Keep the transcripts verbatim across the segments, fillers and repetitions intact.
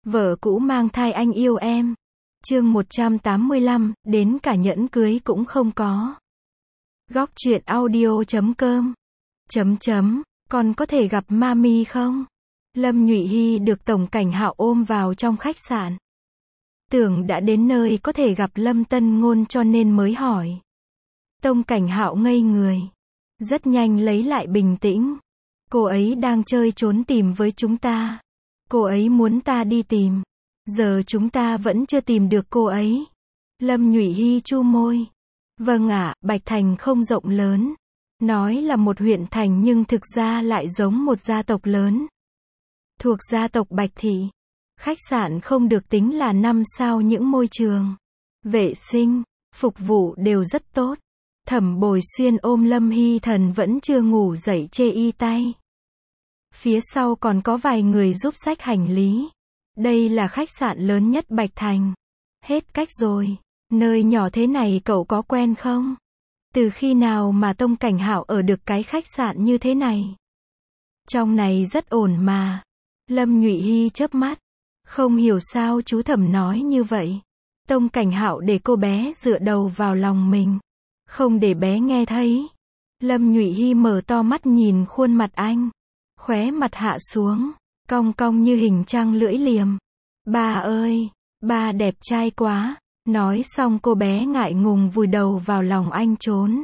Vợ cũ mang thai anh yêu em. Chương một trăm tám mươi lăm, đến cả nhẫn cưới cũng không có. Góc truyện audio chấm com. Chấm chấm, con có thể gặp mami không? Lâm Nhụy Hy được Tổng Cảnh Hạo ôm vào trong khách sạn. Tưởng đã đến nơi có thể gặp Lâm Tân Ngôn cho nên mới hỏi. Tổng Cảnh Hạo ngây người. Rất nhanh lấy lại bình tĩnh. Cô ấy đang chơi trốn tìm với chúng ta. Cô ấy muốn ta đi tìm. Giờ chúng ta vẫn chưa tìm được cô ấy. Lâm Nhụy Hy chu môi. Vâng ạ, Bạch Thành không rộng lớn. Nói là một huyện thành nhưng thực ra lại giống một gia tộc lớn. Thuộc gia tộc Bạch Thị. Khách sạn không được tính là năm sao những môi trường. Vệ sinh, phục vụ đều rất tốt. Thẩm Bồi Xuyên ôm Lâm Hy Thần vẫn chưa ngủ dậy chê y tay. Phía sau còn có vài người giúp xách hành lý. Đây là khách sạn lớn nhất Bạch Thành. Hết cách rồi. Nơi nhỏ thế này cậu có quen không? Từ khi nào mà Tổng Cảnh Hạo ở được cái khách sạn như thế này? Trong này rất ổn mà. Lâm Nhụy Hy chớp mắt. Không hiểu sao chú Thẩm nói như vậy. Tổng Cảnh Hạo để cô bé dựa đầu vào lòng mình. Không để bé nghe thấy. Lâm Nhụy Hy mở to mắt nhìn khuôn mặt anh. Khóe mặt hạ xuống. Cong cong như hình trăng lưỡi liềm. Ba ơi, ba đẹp trai quá. Nói xong cô bé ngại ngùng vùi đầu vào lòng anh trốn.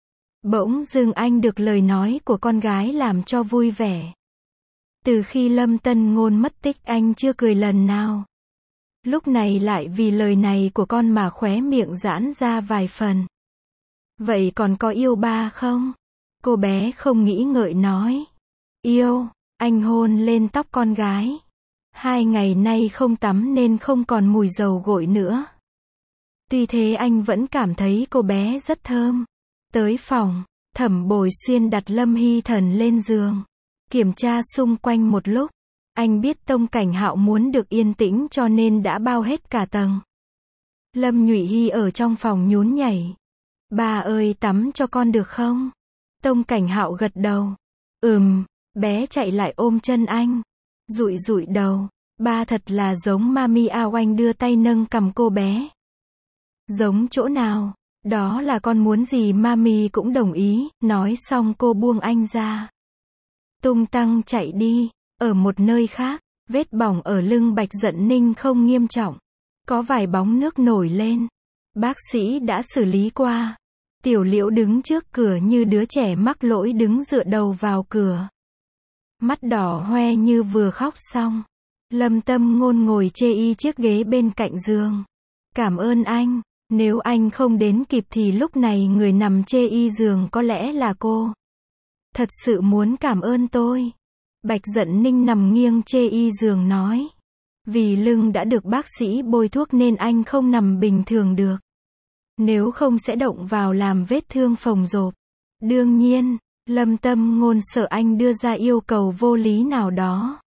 Bỗng dưng anh được lời nói của con gái làm cho vui vẻ. Từ khi Lâm Tân Ngôn mất tích anh chưa cười lần nào. Lúc này lại vì lời này của con mà khóe miệng giãn ra vài phần. Vậy còn có yêu ba không? Cô bé không nghĩ ngợi nói. Yêu, anh hôn lên tóc con gái. Hai ngày nay không tắm nên không còn mùi dầu gội nữa. Tuy thế anh vẫn cảm thấy cô bé rất thơm. Tới phòng, Thẩm Bồi Xuyên đặt Lâm Hy Thần lên giường. Kiểm tra xung quanh một lúc. Anh biết Tổng Cảnh Hạo muốn được yên tĩnh cho nên đã bao hết cả tầng. Lâm Nhụy Hy ở trong phòng nhún nhảy. Ba ơi tắm cho con được không? Tổng Cảnh Hạo gật đầu. Ừm, bé chạy lại ôm chân anh. Dụi dụi đầu. Ba thật là giống mami ao. Anh đưa tay nâng cằm cô bé. Giống chỗ nào? Đó là con muốn gì mami cũng đồng ý. Nói xong cô buông anh ra. Tung tăng chạy đi. Ở một nơi khác, vết bỏng ở lưng Bạch Dận Ninh không nghiêm trọng. Có vài bóng nước nổi lên. Bác sĩ đã xử lý qua. Tiểu Liễu đứng trước cửa như đứa trẻ mắc lỗi đứng dựa đầu vào cửa. Mắt đỏ hoe như vừa khóc xong. Lâm Tâm Ngôn ngồi chê y chiếc ghế bên cạnh giường. Cảm ơn anh. Nếu anh không đến kịp thì lúc này người nằm chê y giường có lẽ là cô. Thật sự muốn cảm ơn tôi. Bạch Dận Ninh nằm nghiêng chê y giường nói. Vì lưng đã được bác sĩ bôi thuốc nên anh không nằm bình thường được. Nếu không sẽ động vào làm vết thương phồng rộp. Đương nhiên, Lâm Tâm Ngôn sợ anh đưa ra yêu cầu vô lý nào đó.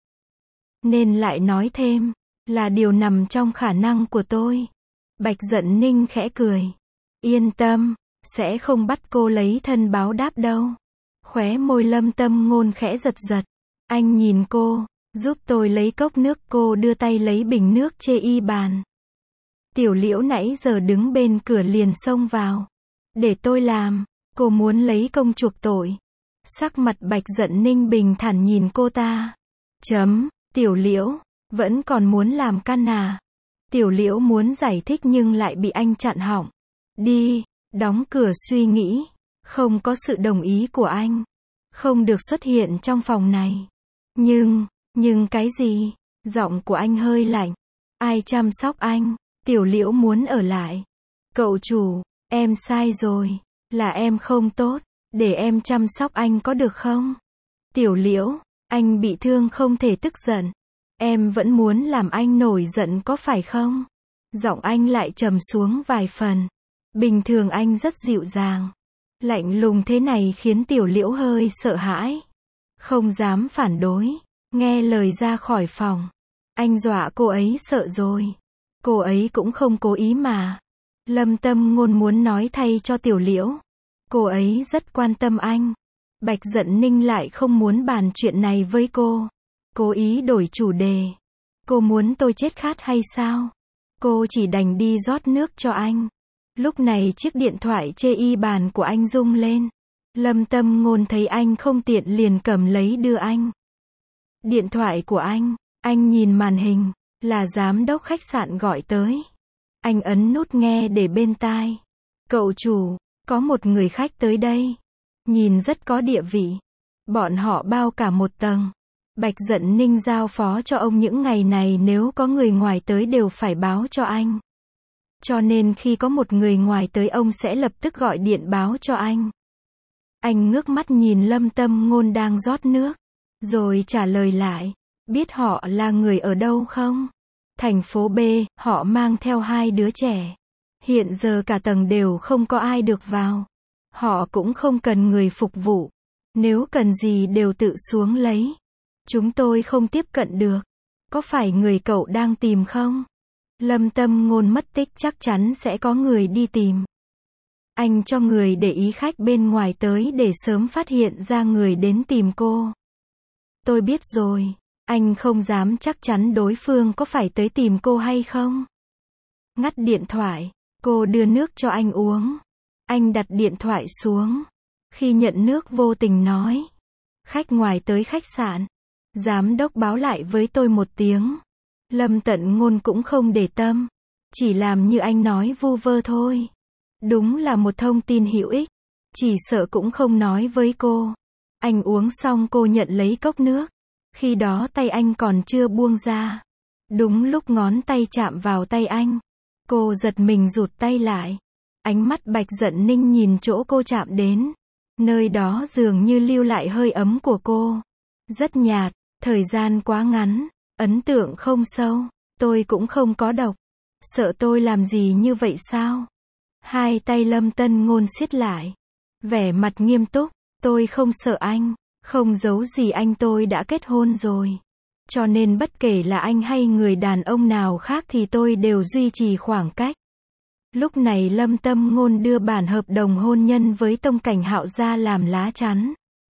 Nên lại nói thêm, là điều nằm trong khả năng của tôi. Bạch Dận Ninh khẽ cười. Yên tâm, sẽ không bắt cô lấy thân báo đáp đâu. Khóe môi Lâm Tâm Ngôn khẽ giật giật. Anh nhìn cô, giúp tôi lấy cốc nước. Cô đưa tay lấy bình nước chê y bàn. Tiểu Liễu nãy giờ đứng bên cửa liền xông vào. Để tôi làm, cô muốn lấy công chuộc tội. Sắc mặt Bạch Dận Ninh bình thản nhìn cô ta. Chấm, Tiểu Liễu, vẫn còn muốn làm căn à? Tiểu Liễu muốn giải thích nhưng lại bị anh chặn họng. Đi, đóng cửa suy nghĩ. Không có sự đồng ý của anh. Không được xuất hiện trong phòng này. Nhưng, nhưng cái gì? Giọng của anh hơi lạnh. Ai chăm sóc anh? Tiểu Liễu muốn ở lại. Cậu chủ, em sai rồi. Là em không tốt. Để em chăm sóc anh có được không? Tiểu Liễu, anh bị thương không thể tức giận. Em vẫn muốn làm anh nổi giận có phải không? Giọng anh lại trầm xuống vài phần. Bình thường anh rất dịu dàng. Lạnh lùng thế này khiến Tiểu Liễu hơi sợ hãi. Không dám phản đối. Nghe lời ra khỏi phòng. Anh dọa cô ấy sợ rồi. Cô ấy cũng không cố ý mà. Lâm Tâm Ngôn muốn nói thay cho Tiểu Liễu. Cô ấy rất quan tâm anh. Bạch Dận Ninh lại không muốn bàn chuyện này với cô. Cố ý đổi chủ đề. Cô muốn tôi chết khát hay sao? Cô chỉ đành đi rót nước cho anh. Lúc này chiếc điện thoại chê y bàn của anh rung lên. Lâm Tâm Ngôn thấy anh không tiện liền cầm lấy đưa anh. Điện thoại của anh, anh nhìn màn hình, là giám đốc khách sạn gọi tới. Anh ấn nút nghe để bên tai. Cậu chủ, có một người khách tới đây. Nhìn rất có địa vị. Bọn họ bao cả một tầng. Bạch Dận Ninh giao phó cho ông những ngày này nếu có người ngoài tới đều phải báo cho anh. Cho nên khi có một người ngoài tới ông sẽ lập tức gọi điện báo cho anh. Anh ngước mắt nhìn Lâm Tâm Ngôn đang rót nước. Rồi trả lời lại. Biết họ là người ở đâu không? Thành phố B, họ mang theo hai đứa trẻ. Hiện giờ cả tầng đều không có ai được vào. Họ cũng không cần người phục vụ. Nếu cần gì đều tự xuống lấy. Chúng tôi không tiếp cận được. Có phải người cậu đang tìm không? Lâm Tâm Ngôn mất tích chắc chắn sẽ có người đi tìm. Anh cho người để ý khách bên ngoài tới để sớm phát hiện ra người đến tìm cô. Tôi biết rồi. Anh không dám chắc chắn đối phương có phải tới tìm cô hay không. Ngắt điện thoại. Cô đưa nước cho anh uống. Anh đặt điện thoại xuống. Khi nhận nước vô tình nói. Khách ngoài tới khách sạn. Giám đốc báo lại với tôi một tiếng. Lâm Tận Ngôn cũng không để tâm. Chỉ làm như anh nói vu vơ thôi. Đúng là một thông tin hữu ích. Chỉ sợ cũng không nói với cô. Anh uống xong cô nhận lấy cốc nước. Khi đó tay anh còn chưa buông ra. Đúng lúc ngón tay chạm vào tay anh. Cô giật mình rụt tay lại. Ánh mắt Bạch Dận Ninh nhìn chỗ cô chạm đến. Nơi đó dường như lưu lại hơi ấm của cô. Rất nhạt, thời gian quá ngắn, ấn tượng không sâu. Tôi cũng không có độc. Sợ tôi làm gì như vậy sao? Hai tay Lâm Tân Ngôn siết lại. Vẻ mặt nghiêm túc. Tôi không sợ anh. Không giấu gì anh, tôi đã kết hôn rồi. Cho nên bất kể là anh hay người đàn ông nào khác thì tôi đều duy trì khoảng cách. Lúc này Lâm Tâm Ngôn đưa bản hợp đồng hôn nhân với Tông Cảnh Hạo ra làm lá chắn.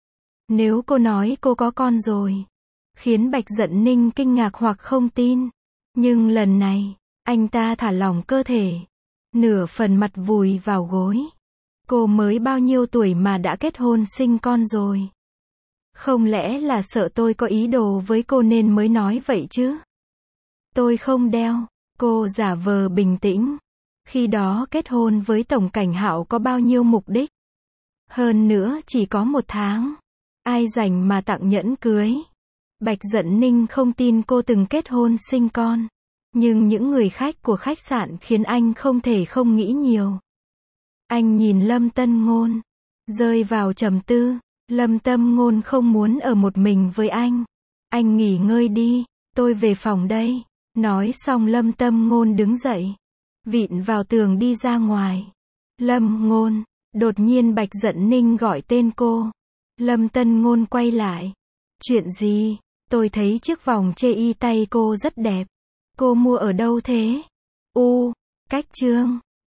Nếu cô nói cô có con rồi, khiến Bạch Dận Ninh kinh ngạc hoặc không tin. Nhưng lần này, anh ta thả lỏng cơ thể. Nửa phần mặt vùi vào gối. Cô mới bao nhiêu tuổi mà đã kết hôn sinh con rồi. Không lẽ là sợ tôi có ý đồ với cô nên mới nói vậy chứ? Tôi không đeo. Cô giả vờ bình tĩnh. Khi đó kết hôn với Tổng Cảnh Hạo có bao nhiêu mục đích? Hơn nữa chỉ có một tháng. Ai rảnh mà tặng nhẫn cưới? Bạch Dận Ninh không tin cô từng kết hôn sinh con. Nhưng những người khách của khách sạn khiến anh không thể không nghĩ nhiều. Anh nhìn Lâm Tân Ngôn. Rơi vào trầm tư. Lâm Tâm Ngôn không muốn ở một mình với anh. Anh nghỉ ngơi đi. Tôi về phòng đây. Nói xong Lâm Tâm Ngôn đứng dậy. Vịn vào tường đi ra ngoài. Lâm Ngôn. Đột nhiên Bạch Dận Ninh gọi tên cô. Lâm Tân Ngôn quay lại. Chuyện gì? Tôi thấy chiếc vòng chê y tay cô rất đẹp. Cô mua ở đâu thế? U. Cách Trương.